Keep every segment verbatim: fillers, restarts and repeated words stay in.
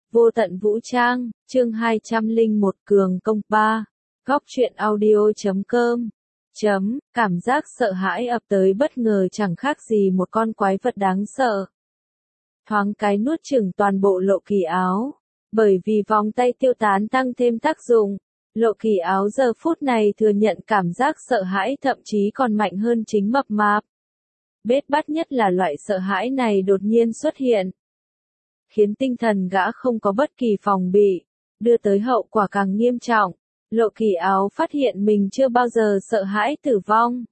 Vô tận vũ trang, chương hai trăm lẻ một cường công ba. Góc truyện audio chấm com. Chấm, cảm giác sợ hãi ập tới bất ngờ chẳng khác gì một con quái vật đáng sợ. Thoáng cái nuốt chửng toàn bộ lộ kỳ áo. Bởi vì vòng tay tiêu tán tăng thêm tác dụng, lộ kỳ áo giờ phút này thừa nhận cảm giác sợ hãi thậm chí còn mạnh hơn chính mập mạp. Bết bát nhất là loại sợ hãi này đột nhiên xuất hiện, khiến tinh thần gã không có bất kỳ phòng bị, đưa tới hậu quả càng nghiêm trọng. Lộ kỳ áo phát hiện mình chưa bao giờ sợ hãi tử vong,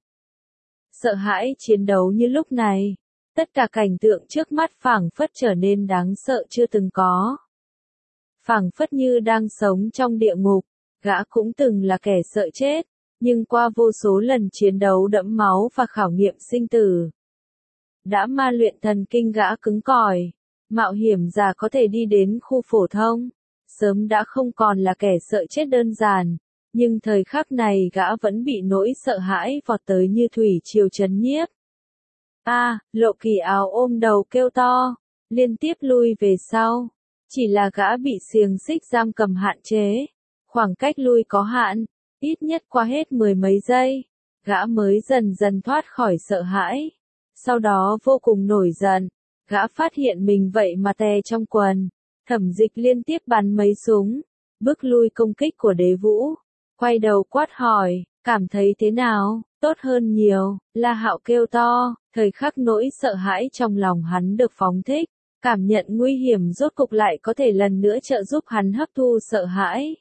sợ hãi chiến đấu như lúc này. Tất cả cảnh tượng trước mắt phảng phất trở nên đáng sợ chưa từng có. Phảng phất như đang sống trong địa ngục. Gã cũng từng là kẻ sợ chết, nhưng qua vô số lần chiến đấu đẫm máu và khảo nghiệm sinh tử, đã ma luyện thần kinh gã cứng cỏi. Mạo hiểm giả có thể đi đến khu phổ thông, sớm đã không còn là kẻ sợ chết đơn giản, nhưng thời khắc này gã vẫn bị nỗi sợ hãi vọt tới như thủy triều trấn nhiếp. A, à, lộ kỳ áo ôm đầu kêu to, liên tiếp lui về sau. Chỉ là gã bị xiềng xích giam cầm hạn chế, khoảng cách lui có hạn, ít nhất qua hết mười mấy giây, gã mới dần dần thoát khỏi sợ hãi. Sau đó vô cùng nổi giận, gã phát hiện mình vậy mà tè trong quần. Thẩm Dịch liên tiếp bắn mấy súng, bước lui công kích của Đế Vũ, quay đầu quát hỏi, cảm thấy thế nào? Tốt hơn nhiều, La Hạo kêu to, thời khắc nỗi sợ hãi trong lòng hắn được phóng thích, cảm nhận nguy hiểm rốt cục lại có thể lần nữa trợ giúp hắn hấp thu sợ hãi.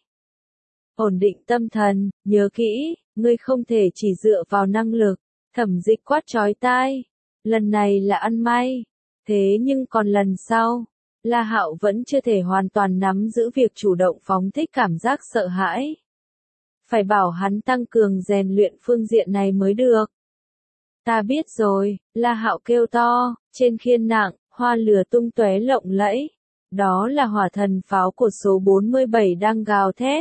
Ổn định tâm thần, nhớ kỹ, ngươi không thể chỉ dựa vào năng lực. Thẩm Dịch quát chói tai, lần này là ăn may. Thế nhưng còn lần sau, La Hạo vẫn chưa thể hoàn toàn nắm giữ việc chủ động phóng thích cảm giác sợ hãi. Phải bảo hắn tăng cường rèn luyện phương diện này mới được. Ta biết rồi, La Hạo kêu to, trên khiên nặng, hoa lửa tung tóe lộng lẫy. Đó là hỏa thần pháo của số bốn mươi bảy đang gào thét.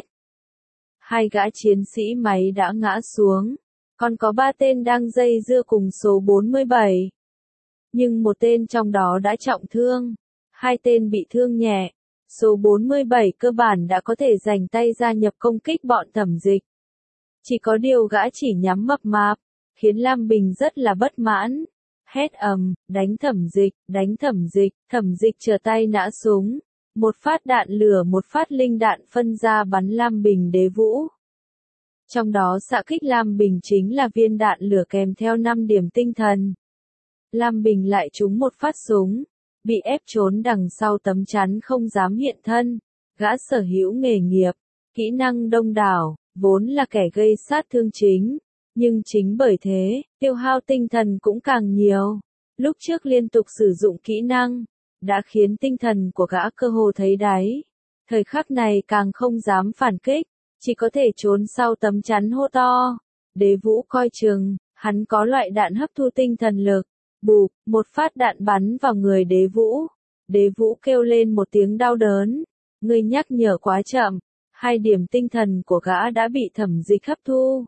Hai gã chiến sĩ máy đã ngã xuống, còn có ba tên đang dây dưa cùng số bốn mươi bảy. Nhưng một tên trong đó đã trọng thương, hai tên bị thương nhẹ. Số bốn mươi bảy cơ bản đã có thể giành tay gia nhập công kích bọn Thẩm Dịch. Chỉ có điều gã chỉ nhắm mập mạp, khiến Lam Bình rất là bất mãn. Hét ầm, đánh Thẩm Dịch, đánh Thẩm Dịch, Thẩm Dịch trở tay nã súng. Một phát đạn lửa một phát linh đạn phân ra bắn Lam Bình Đế Vũ. Trong đó xạ kích Lam Bình chính là viên đạn lửa kèm theo năm điểm tinh thần. Lam Bình lại trúng một phát súng, bị ép trốn đằng sau tấm chắn không dám hiện thân. Gã sở hữu nghề nghiệp, kỹ năng đông đảo, vốn là kẻ gây sát thương chính, nhưng chính bởi thế, tiêu hao tinh thần cũng càng nhiều. Lúc trước liên tục sử dụng kỹ năng, đã khiến tinh thần của gã cơ hồ thấy đáy. Thời khắc này càng không dám phản kích, chỉ có thể trốn sau tấm chắn hô to. Đế Vũ coi chừng, hắn có loại đạn hấp thu tinh thần lực. Bụp, một phát đạn bắn vào người Đế Vũ. Đế Vũ kêu lên một tiếng đau đớn. Ngươi nhắc nhở quá chậm, hai điểm tinh thần của gã đã bị Thẩm Dịch hấp thu.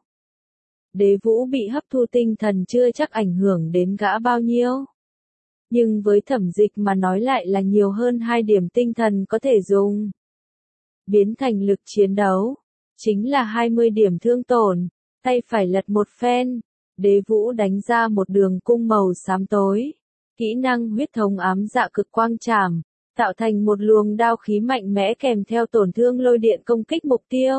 Đế Vũ bị hấp thu tinh thần chưa chắc ảnh hưởng đến gã bao nhiêu. Nhưng với Thẩm Dịch mà nói lại là nhiều hơn hai điểm tinh thần có thể dùng. Biến thành lực chiến đấu, chính là hai mươi điểm thương tổn, tay phải lật một phen. Đế Vũ đánh ra một đường cung màu xám tối. Kỹ năng huyết thống ám dạ cực quang trảm, tạo thành một luồng đao khí mạnh mẽ kèm theo tổn thương lôi điện công kích mục tiêu.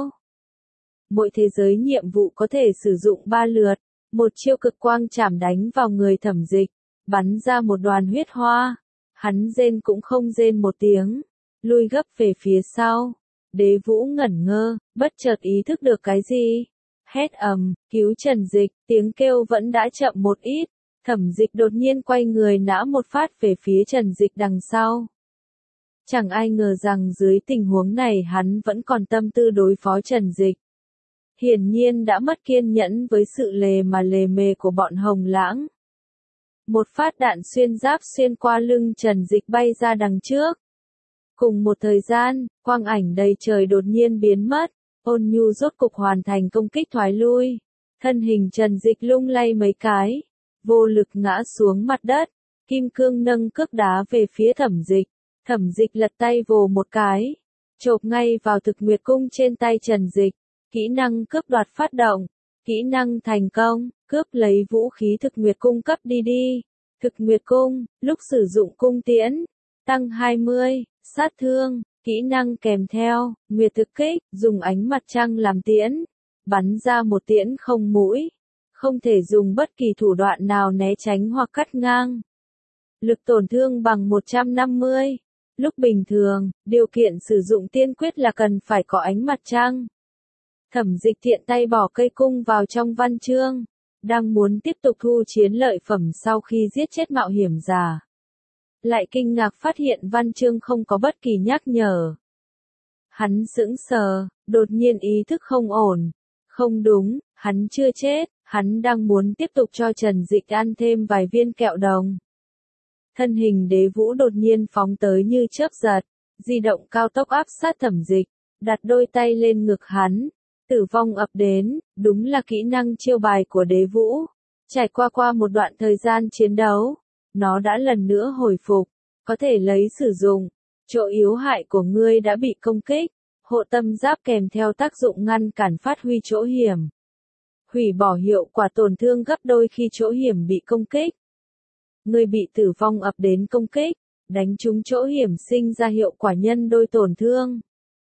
Mỗi thế giới nhiệm vụ có thể sử dụng ba lượt, một chiêu cực quang trảm đánh vào người Thẩm Dịch, bắn ra một đoàn huyết hoa. Hắn rên cũng không rên một tiếng, lui gấp về phía sau. Đế Vũ ngẩn ngơ, bất chợt ý thức được cái gì. Hét ầm, cứu Trần Dịch, tiếng kêu vẫn đã chậm một ít. Thẩm Dịch đột nhiên quay người nã một phát về phía Trần Dịch đằng sau. Chẳng ai ngờ rằng dưới tình huống này hắn vẫn còn tâm tư đối phó Trần Dịch. Hiển nhiên đã mất kiên nhẫn với sự lề mà lề mề của bọn Hồng Lãng. Một phát đạn xuyên giáp xuyên qua lưng Trần Dịch bay ra đằng trước. Cùng một thời gian, quang ảnh đầy trời đột nhiên biến mất. Ôn Nhu rốt cục hoàn thành công kích thoái lui. Thân hình Trần Dịch lung lay mấy cái, vô lực ngã xuống mặt đất. Kim Cương nâng cước đá về phía Thẩm Dịch. Thẩm Dịch lật tay vồ một cái, chộp ngay vào thực nguyệt cung trên tay Trần Dịch, kỹ năng cướp đoạt phát động, kỹ năng thành công, cướp lấy vũ khí thực nguyệt cung cấp đi đi. Thực nguyệt cung, lúc sử dụng cung tiễn, tăng hai mươi, sát thương, kỹ năng kèm theo, nguyệt thực kích, dùng ánh mặt trăng làm tiễn, bắn ra một tiễn không mũi, không thể dùng bất kỳ thủ đoạn nào né tránh hoặc cắt ngang. Lực tổn thương bằng một trăm năm mươi. Lúc bình thường, điều kiện sử dụng tiên quyết là cần phải có ánh mặt trăng. Thẩm Dịch tiện tay bỏ cây cung vào trong văn chương, đang muốn tiếp tục thu chiến lợi phẩm sau khi giết chết mạo hiểm giả. Lại kinh ngạc phát hiện văn chương không có bất kỳ nhắc nhở. Hắn sững sờ, đột nhiên ý thức không ổn. Không đúng, hắn chưa chết, hắn đang muốn tiếp tục cho Trần Dịch ăn thêm vài viên kẹo đồng. Thân hình Đế Vũ đột nhiên phóng tới như chớp giật, di động cao tốc áp sát Thẩm Dịch, đặt đôi tay lên ngực hắn. Tử vong ập đến, đúng là kỹ năng chiêu bài của Đế Vũ. Trải qua qua một đoạn thời gian chiến đấu, nó đã lần nữa hồi phục, có thể lấy sử dụng. Chỗ yếu hại của ngươi đã bị công kích, hộ tâm giáp kèm theo tác dụng ngăn cản phát huy chỗ hiểm. Hủy bỏ hiệu quả tổn thương gấp đôi khi chỗ hiểm bị công kích. Ngươi bị tử vong ập đến công kích, đánh trúng chỗ hiểm sinh ra hiệu quả nhân đôi tổn thương.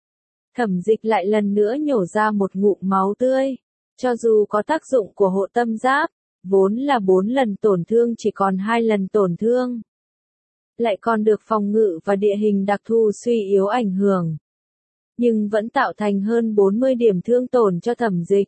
Thẩm Dịch lại lần nữa nhổ ra một ngụm máu tươi. Cho dù có tác dụng của hộ tâm giáp, vốn là bốn lần tổn thương chỉ còn hai lần tổn thương. Lại còn được phòng ngự và địa hình đặc thù suy yếu ảnh hưởng. Nhưng vẫn tạo thành hơn bốn mươi điểm thương tổn cho Thẩm Dịch.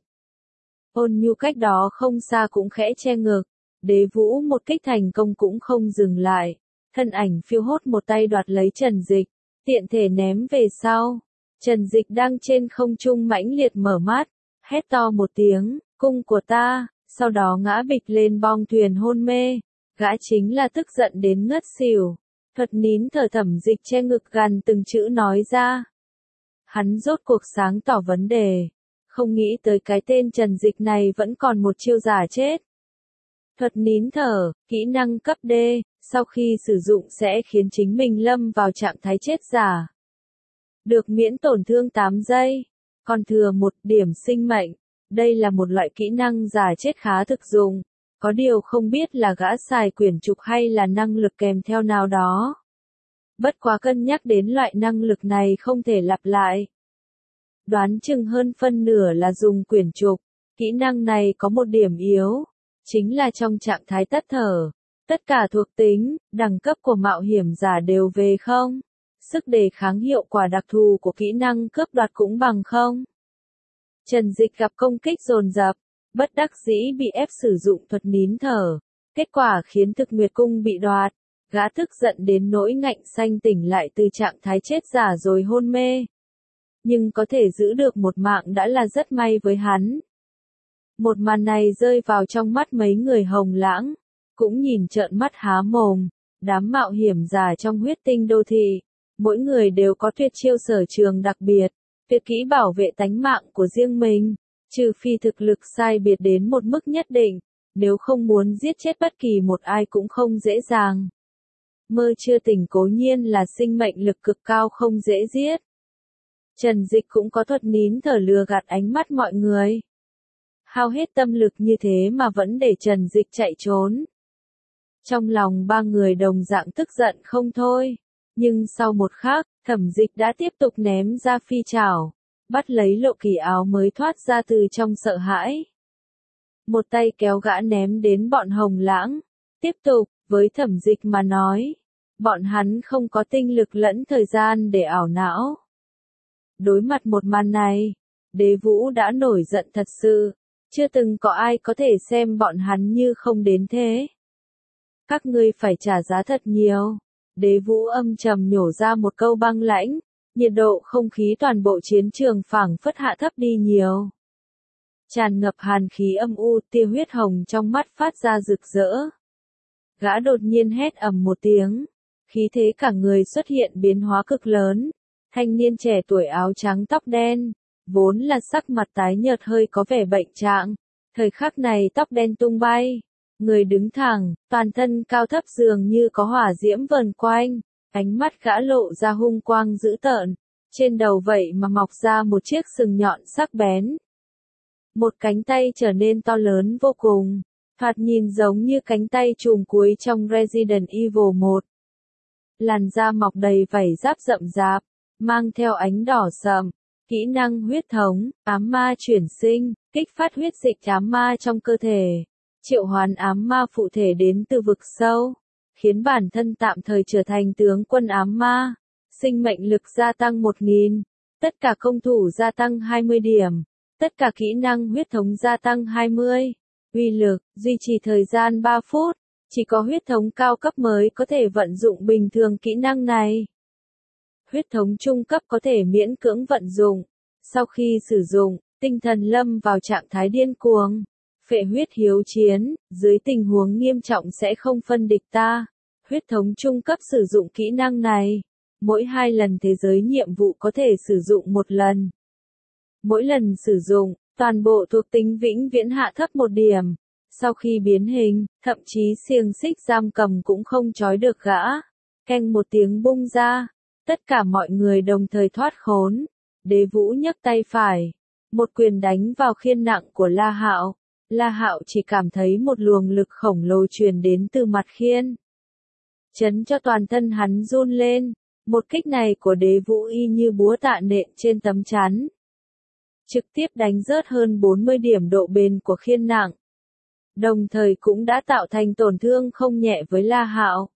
Ôn Nhu cách đó không xa cũng khẽ che ngực. Đế Vũ một kích thành công cũng không dừng lại. Thân ảnh phiêu hốt một tay đoạt lấy Trần Dịch, tiện thể ném về sau. Trần Dịch đang trên không trung mãnh liệt mở mắt, hét to một tiếng, cung của ta, sau đó ngã bịch lên bong thuyền hôn mê. Gã chính là tức giận đến ngất xỉu. Thuật nín thở Thẩm Dịch che ngực gần từng chữ nói ra. Hắn rốt cuộc sáng tỏ vấn đề. Không nghĩ tới cái tên Trần Dịch này vẫn còn một chiêu giả chết. Thuật nín thở, kỹ năng cấp D, sau khi sử dụng sẽ khiến chính mình lâm vào trạng thái chết giả. Được miễn tổn thương tám giây, còn thừa một điểm sinh mệnh. Đây là một loại kỹ năng giả chết khá thực dụng. Có điều không biết là gã xài quyển trục hay là năng lực kèm theo nào đó. Bất quá cân nhắc đến loại năng lực này không thể lặp lại. Đoán chừng hơn phân nửa là dùng quyển trục. Kỹ năng này có một điểm yếu. Chính là trong trạng thái tắt thở. Tất cả thuộc tính, đẳng cấp của mạo hiểm giả đều về không. Sức đề kháng hiệu quả đặc thù của kỹ năng cướp đoạt cũng bằng không. Trần Dịch gặp công kích dồn dập, bất đắc dĩ bị ép sử dụng thuật nín thở. Kết quả khiến thực nguyệt cung bị đoạt. Gã tức giận đến nỗi ngạnh xanh tỉnh lại từ trạng thái chết giả rồi hôn mê. Nhưng có thể giữ được một mạng đã là rất may với hắn. Một màn này rơi vào trong mắt mấy người Hồng Lãng, cũng nhìn trợn mắt há mồm. Đám mạo hiểm giả trong huyết tinh đô thị, mỗi người đều có tuyệt chiêu sở trường đặc biệt, tuyệt kỹ bảo vệ tánh mạng của riêng mình, trừ phi thực lực sai biệt đến một mức nhất định, nếu không muốn giết chết bất kỳ một ai cũng không dễ dàng. Mơ chưa tỉnh cố nhiên là sinh mệnh lực cực cao không dễ giết. Trần Dịch cũng có thuật nín thở lừa gạt ánh mắt mọi người. Hao hết tâm lực như thế mà vẫn để Trần Dịch chạy trốn. Trong lòng ba người đồng dạng tức giận không thôi. Nhưng sau một khắc, Thẩm Dịch đã tiếp tục ném ra phi trảo, bắt lấy Lộ Kỳ áo mới thoát ra từ trong sợ hãi. Một tay kéo gã ném đến bọn Hồng Lãng. Tiếp tục, với Thẩm Dịch mà nói, bọn hắn không có tinh lực lẫn thời gian để ảo não. Đối mặt một màn này, Đế Vũ đã nổi giận thật sự, chưa từng có ai có thể xem bọn hắn như không đến thế. Các ngươi phải trả giá thật nhiều. Đế Vũ âm trầm nhổ ra một câu băng lãnh, nhiệt độ không khí toàn bộ chiến trường phảng phất hạ thấp đi nhiều. Tràn ngập hàn khí âm u, tia huyết hồng trong mắt phát ra rực rỡ. Gã đột nhiên hét ầm một tiếng, khí thế cả người xuất hiện biến hóa cực lớn. Thanh niên trẻ tuổi áo trắng tóc đen, vốn là sắc mặt tái nhợt hơi có vẻ bệnh trạng, thời khắc này tóc đen tung bay, người đứng thẳng, toàn thân cao thấp dường như có hỏa diễm vờn quanh, Ánh mắt gã lộ ra hung quang dữ tợn, trên đầu vậy mà mọc ra một chiếc sừng nhọn sắc bén. Một cánh tay trở nên to lớn vô cùng, thoạt nhìn giống như cánh tay trùm cuối trong Resident Evil một. Làn da mọc đầy vảy giáp rậm rạp, mang theo ánh đỏ sậm. Kỹ năng huyết thống, ám ma chuyển sinh, kích phát huyết dịch ám ma trong cơ thể, triệu hoán ám ma phụ thể đến từ vực sâu, khiến bản thân tạm thời trở thành tướng quân ám ma, sinh mệnh lực gia tăng một nghìn, tất cả công thủ gia tăng hai mươi điểm, tất cả kỹ năng huyết thống gia tăng hai mươi, uy lực, duy trì thời gian ba phút, chỉ có huyết thống cao cấp mới có thể vận dụng bình thường kỹ năng này. Huyết thống trung cấp có thể miễn cưỡng vận dụng. Sau khi sử dụng, tinh thần lâm vào trạng thái điên cuồng. Phệ huyết hiếu chiến, dưới tình huống nghiêm trọng sẽ không phân địch ta. Huyết thống trung cấp sử dụng kỹ năng này. Mỗi hai lần thế giới nhiệm vụ có thể sử dụng một lần. Mỗi lần sử dụng, toàn bộ thuộc tính vĩnh viễn hạ thấp một điểm. Sau khi biến hình, thậm chí xiềng xích giam cầm cũng không trói được gã. Keng một tiếng bung ra. Tất cả mọi người đồng thời thoát khốn. Đế Vũ nhấc tay phải, một quyền đánh vào khiên nặng của La Hạo. La Hạo chỉ cảm thấy một luồng lực khổng lồ truyền đến từ mặt khiên, chấn cho toàn thân hắn run lên. Một kích này của Đế Vũ y như búa tạ nện trên tấm chắn, trực tiếp đánh rớt hơn bốn mươi điểm độ bền của khiên nặng, đồng thời cũng đã tạo thành tổn thương không nhẹ với La Hạo.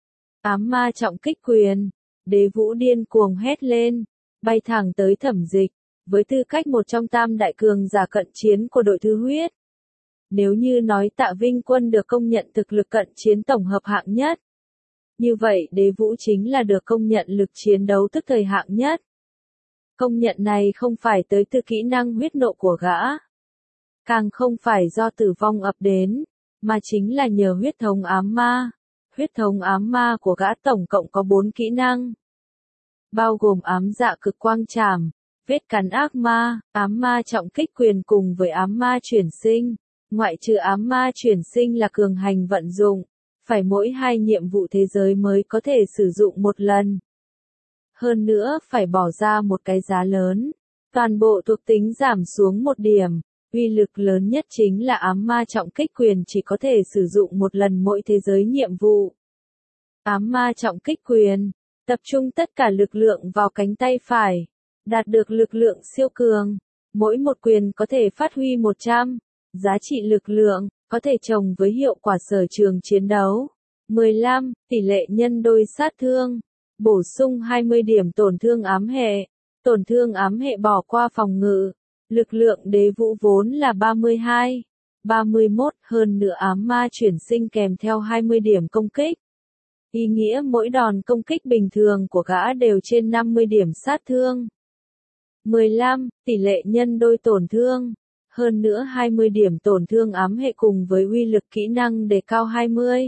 Ám ma trọng kích quyền. Đế Vũ điên cuồng hét lên, bay thẳng tới Thẩm Dịch, với tư cách một trong tam đại cường giả cận chiến của đội Thứ Huyết. Nếu như nói Tạ Vinh Quân được công nhận thực lực cận chiến tổng hợp hạng nhất, như vậy Đế Vũ chính là được công nhận lực chiến đấu tức thời hạng nhất. Công nhận này không phải tới từ kỹ năng huyết nộ của gã, càng không phải do tử vong ập đến, mà chính là nhờ huyết thống ám ma. Huyết thống ám ma của gã tổng cộng có bốn kỹ năng, bao gồm ám dạ cực quang trảm, vết cắn ác ma, ám ma trọng kích quyền cùng với ám ma chuyển sinh. Ngoại trừ ám ma chuyển sinh là cường hành vận dụng, phải mỗi hai nhiệm vụ thế giới mới có thể sử dụng một lần. Hơn nữa phải bỏ ra một cái giá lớn, toàn bộ thuộc tính giảm xuống một điểm. Uy lực lớn nhất chính là ám ma trọng kích quyền chỉ có thể sử dụng một lần mỗi thế giới nhiệm vụ. Ám ma trọng kích quyền, tập trung tất cả lực lượng vào cánh tay phải, đạt được lực lượng siêu cường. Mỗi một quyền có thể phát huy một trăm, giá trị lực lượng, có thể chồng với hiệu quả sở trường chiến đấu. mười lăm, tỷ lệ nhân đôi sát thương, bổ sung hai mươi điểm tổn thương ám hệ, tổn thương ám hệ bỏ qua phòng ngự. Lực lượng Đế Vũ vốn là ba mươi hai, ba mươi mốt, hơn nữa ám ma chuyển sinh kèm theo hai mươi điểm công kích. Ý nghĩa mỗi đòn công kích bình thường của gã đều trên năm mươi điểm sát thương. mười lăm, tỷ lệ nhân đôi tổn thương, hơn nữa hai mươi điểm tổn thương ám hệ cùng với uy lực kỹ năng đề cao hai mươi.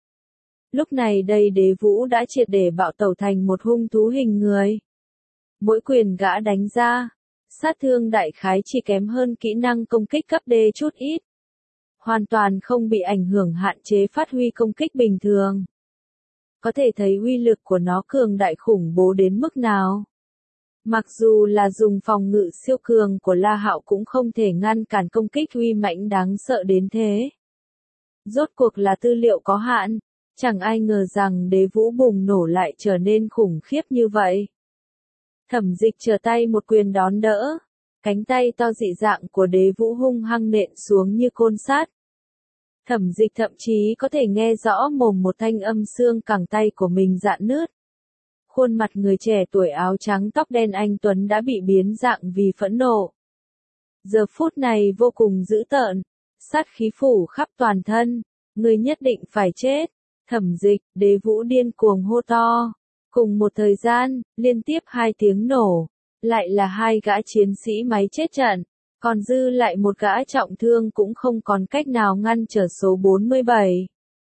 Lúc này đây Đế Vũ đã triệt để bạo tẩu thành một hung thú hình người. Mỗi quyền gã đánh ra, sát thương đại khái chỉ kém hơn kỹ năng công kích cấp D chút ít. Hoàn toàn không bị ảnh hưởng hạn chế phát huy công kích bình thường. Có thể thấy uy lực của nó cường đại khủng bố đến mức nào. Mặc dù là dùng phòng ngự siêu cường của La Hạo cũng không thể ngăn cản công kích uy mãnh đáng sợ đến thế. Rốt cuộc là tư liệu có hạn, chẳng ai ngờ rằng Đế Vũ bùng nổ lại trở nên khủng khiếp như vậy. Thẩm Dịch trở tay một quyền đón đỡ, cánh tay to dị dạng của Đế Vũ hung hăng nện xuống như côn sắt. Thẩm Dịch thậm chí có thể nghe rõ mồm một thanh âm xương cẳng tay của mình rạn nứt. Khuôn mặt người trẻ tuổi áo trắng tóc đen anh tuấn đã bị biến dạng vì phẫn nộ. Giờ phút này vô cùng dữ tợn, sát khí phủ khắp toàn thân, người nhất định phải chết. Thẩm Dịch, Đế Vũ điên cuồng hô to. Cùng một thời gian, liên tiếp hai tiếng nổ, lại là hai gã chiến sĩ máy chết trận, còn dư lại một gã trọng thương cũng không còn cách nào ngăn trở số bốn mươi bảy.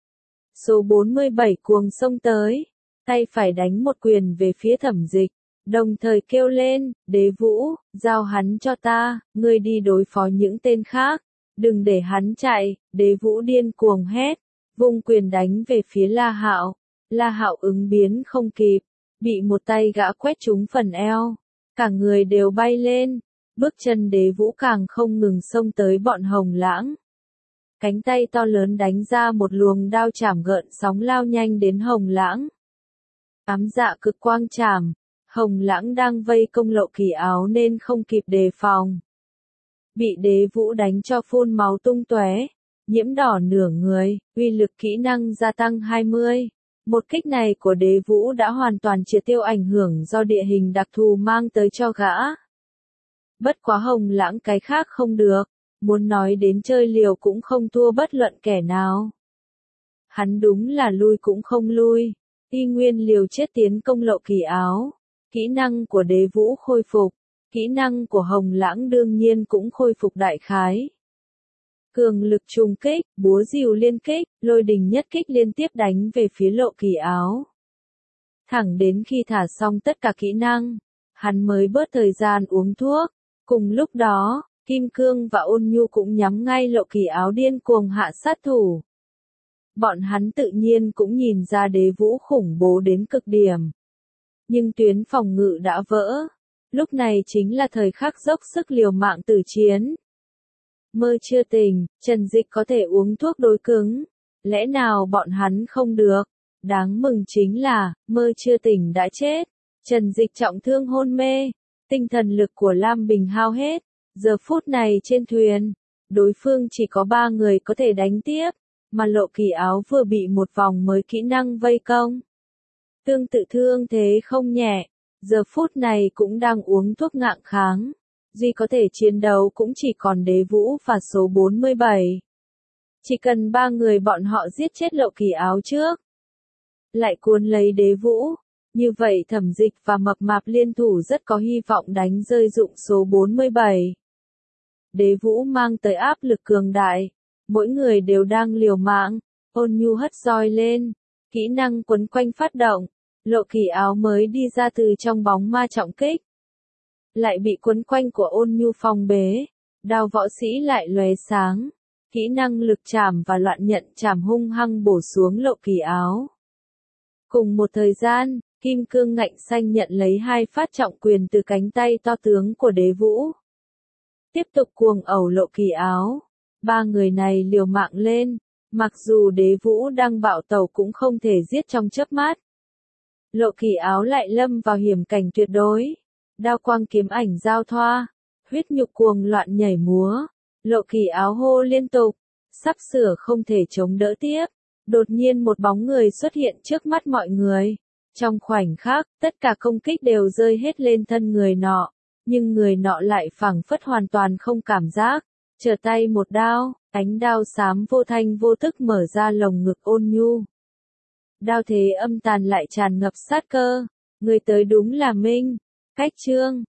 Số bốn mươi bảy cuồng xông tới, tay phải đánh một quyền về phía Thẩm Dịch, đồng thời kêu lên, Đế Vũ, giao hắn cho ta, ngươi đi đối phó những tên khác, đừng để hắn chạy. Đế Vũ điên cuồng hét, vung quyền đánh về phía La Hạo. La Hạo ứng biến không kịp, bị một tay gã quét trúng phần eo, cả người đều bay lên, bước chân Đế Vũ càng không ngừng xông tới bọn Hồng Lãng. Cánh tay to lớn đánh ra một luồng đao chảm gợn sóng lao nhanh đến Hồng Lãng. Ám dạ cực quang chảm, Hồng Lãng đang vây công Lộ Kỳ Áo nên không kịp đề phòng. Bị Đế Vũ đánh cho phun máu tung tóe, nhiễm đỏ nửa người, uy lực kỹ năng gia tăng hai mươi. Một kích này của Đế Vũ đã hoàn toàn triệt tiêu ảnh hưởng do địa hình đặc thù mang tới cho gã. Bất quá Hồng Lãng cái khác không được, muốn nói đến chơi liều cũng không thua bất luận kẻ nào. Hắn đúng là lui cũng không lui, y nguyên liều chết tiến công Lộ Kỳ Áo. Kỹ năng của Đế Vũ khôi phục, kỹ năng của Hồng Lãng đương nhiên cũng khôi phục đại khái. Cường lực trùng kích, búa rìu liên kích, lôi đình nhất kích liên tiếp đánh về phía Lộ Kỳ Áo. Thẳng đến khi thả xong tất cả kỹ năng, hắn mới bớt thời gian uống thuốc. Cùng lúc đó, Kim Cương và Ôn Nhu cũng nhắm ngay Lộ Kỳ Áo điên cuồng hạ sát thủ. Bọn hắn tự nhiên cũng nhìn ra Đế Vũ khủng bố đến cực điểm. Nhưng tuyến phòng ngự đã vỡ. Lúc này chính là thời khắc dốc sức liều mạng tử chiến. Mơ chưa tỉnh, Trần Dịch có thể uống thuốc đối cứng. Lẽ nào bọn hắn không được? Đáng mừng chính là, mơ chưa tỉnh đã chết. Trần Dịch trọng thương hôn mê. Tinh thần lực của Lam Bình hao hết. Giờ phút này trên thuyền, đối phương chỉ có ba người có thể đánh tiếp. Mà Lộ Kỳ Áo vừa bị một vòng mới kỹ năng vây công. Tương tự thương thế không nhẹ. Giờ phút này cũng đang uống thuốc ngạng kháng. Duy có thể chiến đấu cũng chỉ còn Đế Vũ và số bốn mươi bảy. Chỉ cần ba người bọn họ giết chết Lộ Kỳ Áo trước. Lại cuốn lấy Đế Vũ. Như vậy Thẩm Dịch và Mập Mạp liên thủ rất có hy vọng đánh rơi dụng số bốn mươi bảy. Đế Vũ mang tới áp lực cường đại. Mỗi người đều đang liều mạng. Ôn Nhu hất roi lên. Kỹ năng quấn quanh phát động. Lộ Kỳ Áo mới đi ra từ trong bóng ma trọng kích. Lại bị quấn quanh của Ôn Nhu phong bế. Đao võ sĩ lại lóe sáng. Kỹ năng lực chảm và loạn nhận chảm hung hăng bổ xuống Lộ Kỳ Áo. Cùng một thời gian, Kim Cương ngạnh xanh nhận lấy hai phát trọng quyền từ cánh tay to tướng của Đế Vũ. Tiếp tục cuồng ẩu Lộ Kỳ Áo. Ba người này liều mạng lên. Mặc dù Đế Vũ đang bạo tẩu cũng không thể giết trong chớp mắt. Lộ Kỳ Áo lại lâm vào hiểm cảnh tuyệt đối. Đao quang kiếm ảnh giao thoa. Huyết nhục cuồng loạn nhảy múa. Lộ Kỳ Áo hô liên tục. Sắp sửa không thể chống đỡ tiếp. Đột nhiên một bóng người xuất hiện trước mắt mọi người. Trong khoảnh khắc, tất cả công kích đều rơi hết lên thân người nọ. Nhưng người nọ lại phảng phất hoàn toàn không cảm giác. Trở tay một đao, ánh đao xám vô thanh vô thức mở ra lồng ngực Ôn Nhu. Đao thế âm tàn lại tràn ngập sát cơ. Người tới đúng là Minh. Cách Trương,